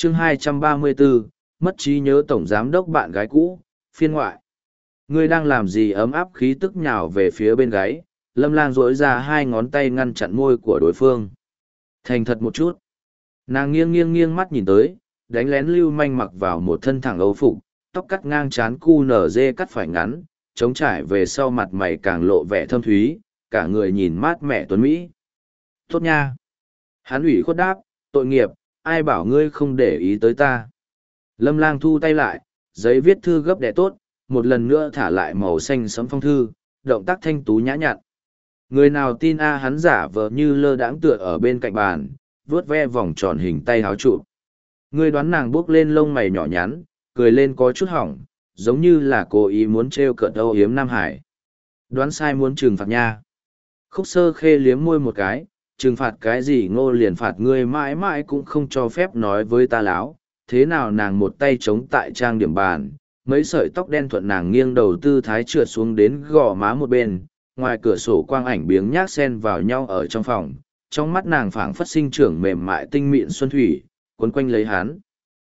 chương 234, mất trí nhớ tổng giám đốc bạn gái cũ, phiên ngoại. Ngươi đang làm gì? Ấm áp khí tức nhào về phía bên gáy, Lâm Lang duỗi ra hai ngón tay ngăn chặn môi của đối phương. Thành thật một chút. Nàng nghiêng mắt nhìn tới, đánh lén lưu manh mặc vào một thân thẳng âu phục, tóc cắt ngang trán cu nở dê cắt phải ngắn, trống trải về sau mặt mày càng lộ vẻ thâm thúy, cả người nhìn mát mẻ tuấn mỹ. Tốt nha. Hắn ủy khuất đáp, tội nghiệp, ai bảo ngươi không để ý tới ta. Lâm Lang thu tay lại, giấy viết thư gấp đẽ tốt, một lần nữa thả lại màu xanh sẫm phong thư, động tác thanh tú nhã nhặn. Người nào tin hắn giả vờ như lơ đãng tựa ở bên cạnh bàn, vuốt ve vòng tròn hình tay háo trụ. Ngươi đoán nàng buốc lên lông mày nhỏ nhắn, cười lên có chút hỏng, giống như là cố ý muốn trêu cợt âu yếm Nam Hải. Đoán sai muốn trừng phạt nha. Khúc Sơ Khê liếm môi một cái, trừng phạt cái gì? Ngô liền phạt ngươi mãi mãi cũng không cho phép nói với ta láo. Thế nào? Nàng một tay chống tại trang điểm bàn, mấy sợi tóc đen thuận nàng nghiêng đầu tư thái trượt xuống đến gò má một bên, ngoài cửa sổ quang ảnh biếng nhác xen vào nhau ở trong phòng, trong mắt nàng phảng phất sinh trưởng mềm mại tinh mịn xuân thủy, quấn quanh lấy hắn.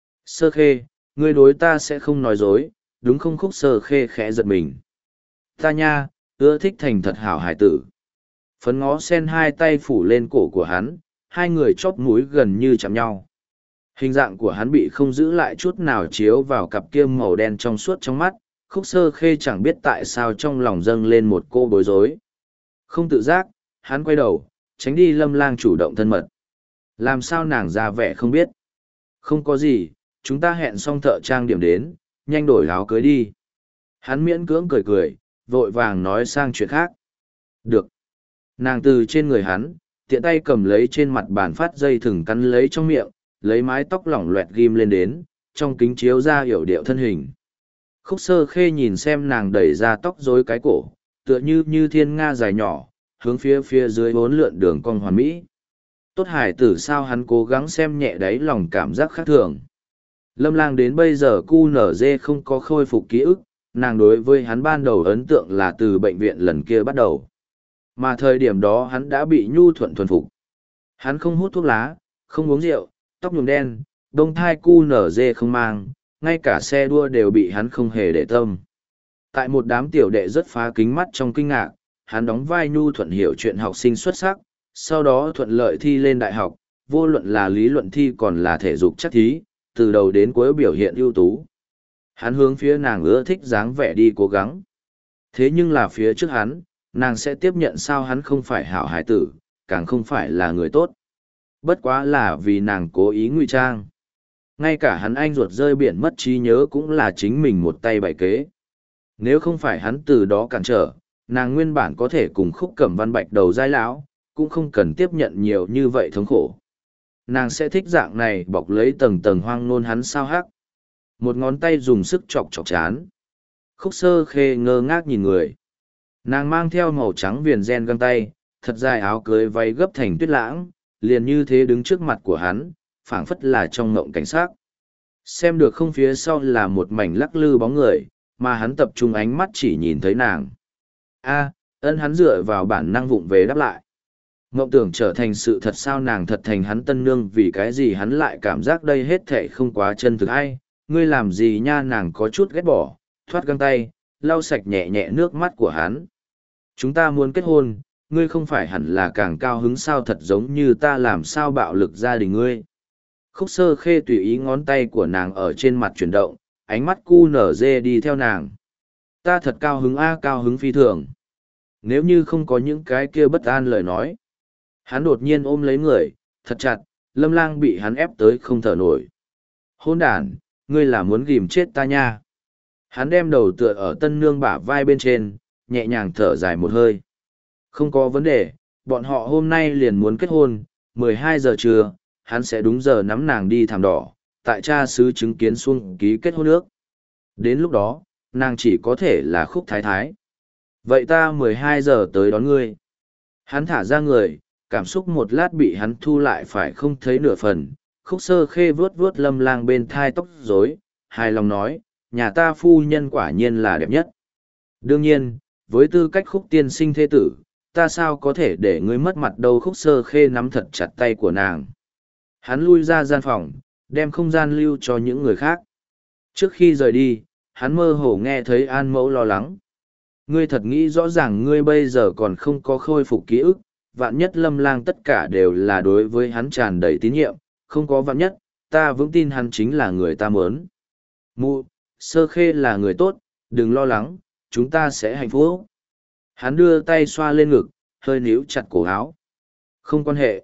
Sơ Khê, ngươi đối ta sẽ không nói dối, đúng không? Khúc Sơ Khê khẽ giật mình. Ta nha, ưa thích thành thật hảo hải tử. Phấn ngó sen hai tay phủ lên cổ của hắn, hai người chóp mũi gần như chạm nhau. Hình dạng của hắn bị không giữ lại chút nào chiếu vào cặp kia màu đen trong suốt trong mắt, Khúc Sơ Khê chẳng biết tại sao trong lòng dâng lên một cô bối rối. Không tự giác, hắn quay đầu, tránh đi Lâm Lang chủ động thân mật. Làm sao nàng ra vẻ không biết? Không có gì, chúng ta hẹn xong thợ trang điểm đến, nhanh đổi áo cưới đi. Hắn miễn cưỡng cười, vội vàng nói sang chuyện khác. Được. Nàng từ trên người hắn, tiện tay cầm lấy trên mặt bàn phát dây thừng cắn lấy trong miệng, lấy mái tóc lỏng loẹt ghim lên đến, trong kính chiếu ra hiểu điệu thân hình. Khúc Sơ Khê nhìn xem nàng đẩy ra tóc rối cái cổ, tựa như thiên nga dài nhỏ, hướng phía dưới bốn lượn đường cong hoàn mỹ. Tốt hải tử sao? Hắn cố gắng xem nhẹ đáy lòng cảm giác khác thường. Lâm Lang đến bây giờ cu nở dê không có khôi phục ký ức, nàng đối với hắn ban đầu ấn tượng là từ bệnh viện lần kia bắt đầu. Mà thời điểm đó hắn đã bị nhu thuận thuần phục. Hắn không hút thuốc lá, không uống rượu, tóc nhuộm đen, đông thai cu nở dê không mang, ngay cả xe đua đều bị hắn không hề để tâm. Tại một đám tiểu đệ rất phá kính mắt trong kinh ngạc, hắn đóng vai nhu thuận hiểu chuyện học sinh xuất sắc, sau đó thuận lợi thi lên đại học, vô luận là lý luận thi còn là thể dục chắc thí, từ đầu đến cuối biểu hiện ưu tú. Hắn hướng phía nàng ưa thích dáng vẻ đi cố gắng. Thế nhưng là phía trước hắn, nàng sẽ tiếp nhận sao? Hắn không phải hảo hải tử, càng không phải là người tốt. Bất quá là vì nàng cố ý ngụy trang. Ngay cả hắn anh ruột rơi biển mất trí nhớ cũng là chính mình một tay bày kế. Nếu không phải hắn từ đó cản trở, nàng nguyên bản có thể cùng Khúc Cẩm Văn bạch đầu dai lão, cũng không cần tiếp nhận nhiều như vậy thống khổ. Nàng sẽ thích dạng này bọc lấy tầng tầng hoang nôn hắn sao hắc. Một ngón tay dùng sức chọc chán. Khúc Sơ Khê ngơ ngác nhìn người. Nàng mang theo màu trắng viền ren găng tay, thật dài áo cưới váy gấp thành tuyết lãng, liền như thế đứng trước mặt của hắn, phảng phất là trong ngộng cảnh sát. Xem được không? Phía sau là một mảnh lắc lư bóng người, mà hắn tập trung ánh mắt chỉ nhìn thấy nàng. Ân. Hắn dựa vào bản năng vụng về đáp lại. Ngộng tưởng trở thành sự thật sao? Nàng thật thành hắn tân nương, vì cái gì hắn lại cảm giác đây hết thệ không quá chân thực? Ai, ngươi làm gì nha? Nàng có chút ghét bỏ, thoát găng tay, lau sạch nhẹ nhẹ nước mắt của hắn. Chúng ta muốn kết hôn, ngươi không phải hẳn là càng cao hứng sao? Thật giống như ta làm sao bạo lực gia đình ngươi. Khúc Sơ Khê tùy ý ngón tay của nàng ở trên mặt chuyển động, ánh mắt cu nở dê đi theo nàng. Ta thật cao hứng cao hứng phi thường. Nếu như không có những cái kia bất an lời nói. Hắn đột nhiên ôm lấy người, thật chặt, Lâm Lang bị hắn ép tới không thở nổi. Hôn đàn, ngươi là muốn ghìm chết ta nha. Hắn đem đầu tựa ở tân nương bả vai bên trên, nhẹ nhàng thở dài một hơi. Không có vấn đề, bọn họ hôm nay liền muốn kết hôn, 12 giờ trưa, hắn sẽ đúng giờ nắm nàng đi thảm đỏ, tại cha xứ chứng kiến xuông ký kết hôn ước. Đến lúc đó, nàng chỉ có thể là Khúc Thái Thái. Vậy ta 12 giờ tới đón ngươi. Hắn thả ra người, cảm xúc một lát bị hắn thu lại phải không thấy nửa phần. Khúc Sơ Khê vuốt Lâm Lang bên thai tóc rối, hài lòng nói, nhà ta phu nhân quả nhiên là đẹp nhất. Đương nhiên, với tư cách Khúc tiên sinh thế tử, ta sao có thể để ngươi mất mặt đâu? Khúc Sơ Khê nắm thật chặt tay của nàng. Hắn lui ra gian phòng, đem không gian lưu cho những người khác. Trước khi rời đi, hắn mơ hồ nghe thấy An Mẫu lo lắng. Ngươi thật nghĩ rõ ràng ngươi bây giờ còn không có khôi phục ký ức, vạn nhất Lâm Lang tất cả đều là đối với hắn tràn đầy tín nhiệm, không có vạn nhất, ta vững tin hắn chính là người ta muốn. Mụ, Sơ Khê là người tốt, đừng lo lắng, chúng ta sẽ hạnh phúc. Hắn đưa tay xoa lên ngực, hơi níu chặt cổ áo. Không quan hệ.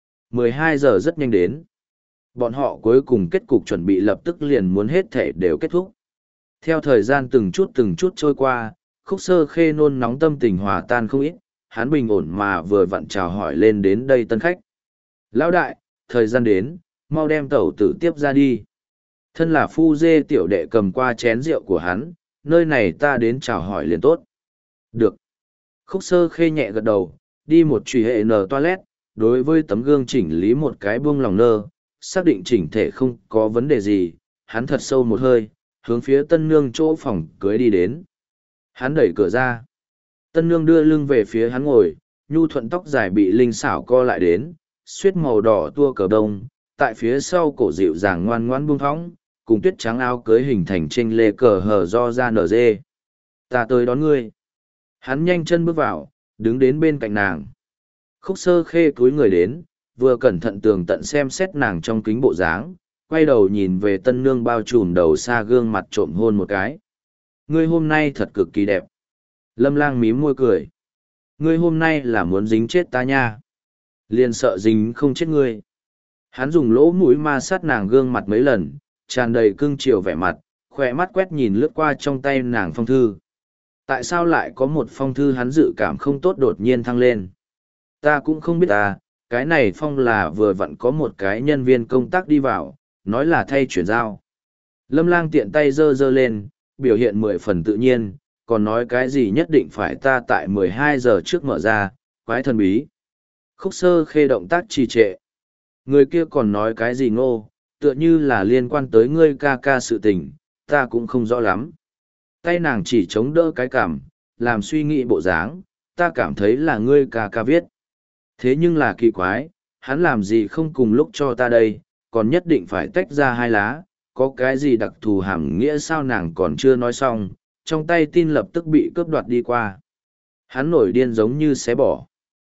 12 giờ rất nhanh đến. Bọn họ cuối cùng kết cục chuẩn bị lập tức liền muốn hết thể đều kết thúc. Theo thời gian từng chút trôi qua, Khúc Sơ Khê nôn nóng tâm tình hòa tan không ít, hắn bình ổn mà vừa vặn chào hỏi lên đến đây tân khách. Lão đại, thời gian đến, mau đem tẩu tử tiếp ra đi. Thân là phu dê tiểu đệ cầm qua chén rượu của hắn, nơi này ta đến chào hỏi liền tốt. Được. Khúc Sơ Khê nhẹ gật đầu, đi một truy hệ nở toilet, đối với tấm gương chỉnh lý một cái buông lòng nơ, xác định chỉnh thể không có vấn đề gì, hắn thật sâu một hơi, hướng phía tân nương chỗ phòng cưới đi đến. Hắn đẩy cửa ra. Tân nương đưa lưng về phía hắn ngồi, nhu thuận tóc dài bị linh xảo co lại đến, suýt màu đỏ tua cờ đông, tại phía sau cổ dịu dàng ngoan ngoãn buông thõng, cùng tuyết trắng áo cưới hình thành trên lê cờ hở do ra nở dê. Ta tới đón ngươi. Hắn nhanh chân bước vào, đứng đến bên cạnh nàng. Khúc Sơ Khê cúi người đến, vừa cẩn thận tường tận xem xét nàng trong kính bộ dáng, quay đầu nhìn về tân nương bao trùm đầu xa gương mặt trộm hôn một cái. Ngươi hôm nay thật cực kỳ đẹp. Lâm Lang mím môi cười. Ngươi hôm nay là muốn dính chết ta nha. Liền sợ dính không chết ngươi. Hắn dùng lỗ mũi ma sát nàng gương mặt mấy lần, tràn đầy cưng chiều vẻ mặt, khỏe mắt quét nhìn lướt qua trong tay nàng phong thư. Tại sao lại có một phong thư hắn dự cảm không tốt đột nhiên thăng lên? Ta cũng không biết ta, cái này phong là vừa vặn có một cái nhân viên công tác đi vào, nói là thay chuyển giao. Lâm Lang tiện tay giơ giơ lên, biểu hiện 10 phần tự nhiên, còn nói cái gì nhất định phải ta tại 12 giờ trước mở ra, quái thần bí. Khúc Sơ Khê động tác trì trệ. Người kia còn nói cái gì ngô, tựa như là liên quan tới ngươi ca ca sự tình, ta cũng không rõ lắm. Tay nàng chỉ chống đỡ cái cảm, làm suy nghĩ bộ dáng, ta cảm thấy là ngươi ca ca viết. Thế nhưng là kỳ quái, hắn làm gì không cùng lúc cho ta đây, còn nhất định phải tách ra hai lá, có cái gì đặc thù hàm nghĩa sao nàng còn chưa nói xong, trong tay tin lập tức bị cướp đoạt đi qua. Hắn nổi điên giống như xé bỏ.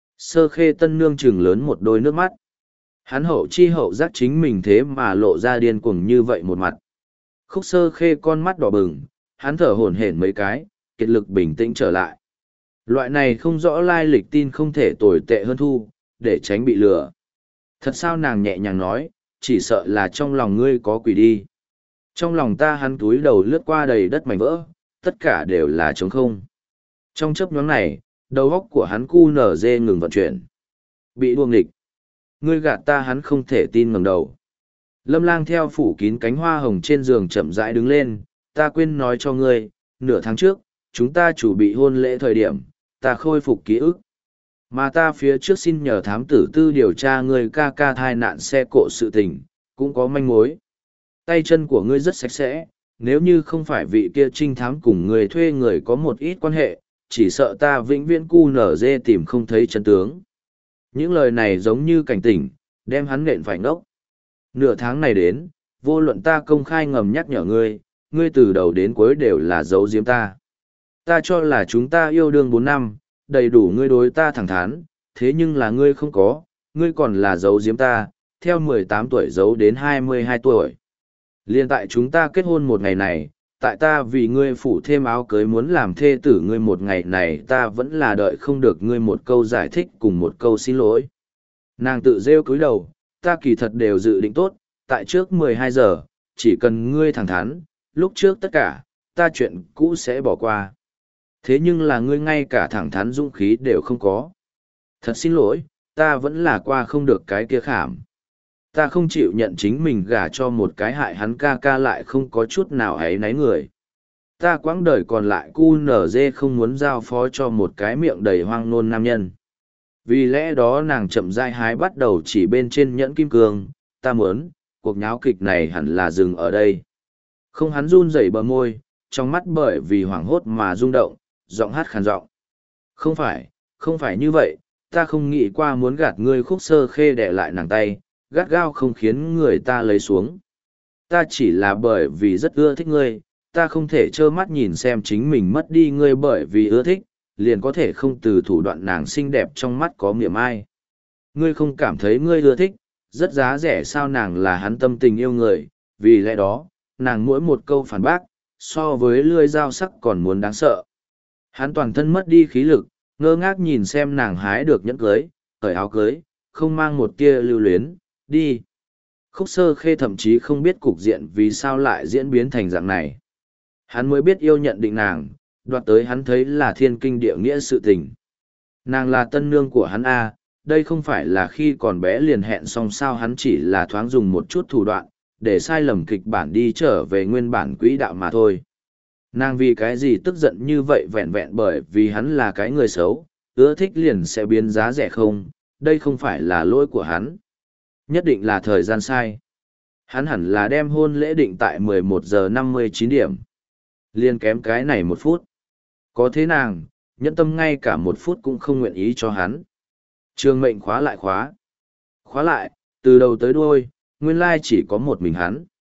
Sơ Khê tân nương trừng lớn một đôi nước mắt. Hắn hậu chi hậu giác chính mình thế mà lộ ra điên cuồng như vậy một mặt. Khúc Sơ Khê con mắt đỏ bừng, hắn thở hổn hển mấy cái, kiệt lực bình tĩnh trở lại. Loại này không rõ lai lịch tin không thể tồi tệ hơn thu, để tránh bị lừa. Thật sao nàng nhẹ nhàng nói, chỉ sợ là trong lòng ngươi có quỷ đi. Trong lòng ta hắn túi đầu lướt qua đầy đất mảnh vỡ, tất cả đều là trống không. Trong chớp nhoáng này, đầu óc của hắn cu nở dê ngừng vận chuyển. Bị đuông nghịch. Ngươi gạt ta hắn không thể tin ngẩng đầu. Lâm Lang theo phủ kín cánh hoa hồng trên giường chậm rãi đứng lên, ta quên nói cho ngươi, nửa tháng trước, chúng ta chuẩn bị hôn lễ thời điểm, ta khôi phục ký ức. Mà ta phía trước xin nhờ thám tử tư điều tra người ca ca thai nạn xe cộ sự tình, cũng có manh mối. Tay chân của ngươi rất sạch sẽ, nếu như không phải vị kia trinh thám cùng người thuê người có một ít quan hệ, chỉ sợ ta vĩnh viễn cu nở dê tìm không thấy chân tướng. Những lời này giống như cảnh tỉnh, đem hắn nện phải ngốc. Nửa tháng này đến, vô luận ta công khai ngầm nhắc nhở ngươi, ngươi từ đầu đến cuối đều là giấu giếm ta. Ta cho là chúng ta yêu đương 4 năm, đầy đủ ngươi đối ta thẳng thắn, thế nhưng là ngươi không có, ngươi còn là giấu giếm ta, theo 18 tuổi giấu đến 22 tuổi. Liên tại chúng ta kết hôn một ngày này, tại ta vì ngươi phủ thêm áo cưới muốn làm thê tử ngươi một ngày này ta vẫn là đợi không được ngươi một câu giải thích cùng một câu xin lỗi. Nàng tự rêu cúi đầu, ta kỳ thật đều dự định tốt, tại trước 12 giờ, chỉ cần ngươi thẳng thắn, lúc trước tất cả, ta chuyện cũ sẽ bỏ qua. Thế nhưng là ngươi ngay cả thẳng thắn dũng khí đều không có. Thật xin lỗi, ta vẫn là qua không được cái kia khảm. Ta không chịu nhận chính mình gả cho một cái hại hắn ca ca lại không có chút nào ấy náy người. Ta quãng đời còn lại cu nở dê không muốn giao phó cho một cái miệng đầy hoang nôn nam nhân. Vì lẽ đó nàng chậm rãi hái bắt đầu chỉ bên trên nhẫn kim cương, ta muốn, cuộc nháo kịch này hẳn là dừng ở đây. Không hắn run rẩy bờ môi, trong mắt bởi vì hoảng hốt mà rung động, giọng hát khàn giọng. Không phải như vậy, ta không nghĩ qua muốn gạt ngươi. Khúc Sơ Khê đè lại nàng tay, gắt gao không khiến người ta lấy xuống. Ta chỉ là bởi vì rất ưa thích ngươi, ta không thể trơ mắt nhìn xem chính mình mất đi ngươi bởi vì ưa thích, liền có thể không từ thủ đoạn nàng xinh đẹp trong mắt có miệng ai. Ngươi không cảm thấy ngươi ưa thích, rất giá rẻ sao nàng là hắn tâm tình yêu người, vì lẽ đó, nàng mỗi một câu phản bác, so với lưỡi dao sắc còn muốn đáng sợ. Hắn toàn thân mất đi khí lực, ngơ ngác nhìn xem nàng hái được nhẫn cưới, cởi áo cưới, không mang một tia lưu luyến, đi. Khúc Sơ Khê thậm chí không biết cục diện vì sao lại diễn biến thành dạng này. Hắn mới biết yêu nhận định nàng, đoạt tới hắn thấy là thiên kinh địa nghĩa sự tình. Nàng là tân nương của hắn A, đây không phải là khi còn bé liền hẹn xong sao hắn chỉ là thoáng dùng một chút thủ đoạn, để sai lầm kịch bản đi trở về nguyên bản quỹ đạo mà thôi. Nàng vì cái gì tức giận như vậy vẹn vẹn bởi vì hắn là cái người xấu, ưa thích liền sẽ biến giá rẻ không, đây không phải là lỗi của hắn. Nhất định là thời gian sai. Hắn hẳn là đem hôn lễ định tại 11 giờ 59 điểm. Liên kém cái này 1 phút. Có thế nàng, nhẫn tâm ngay cả 1 phút cũng không nguyện ý cho hắn. Trường mệnh khóa lại khóa. Khóa lại, từ đầu tới đuôi, nguyên lai chỉ có một mình hắn.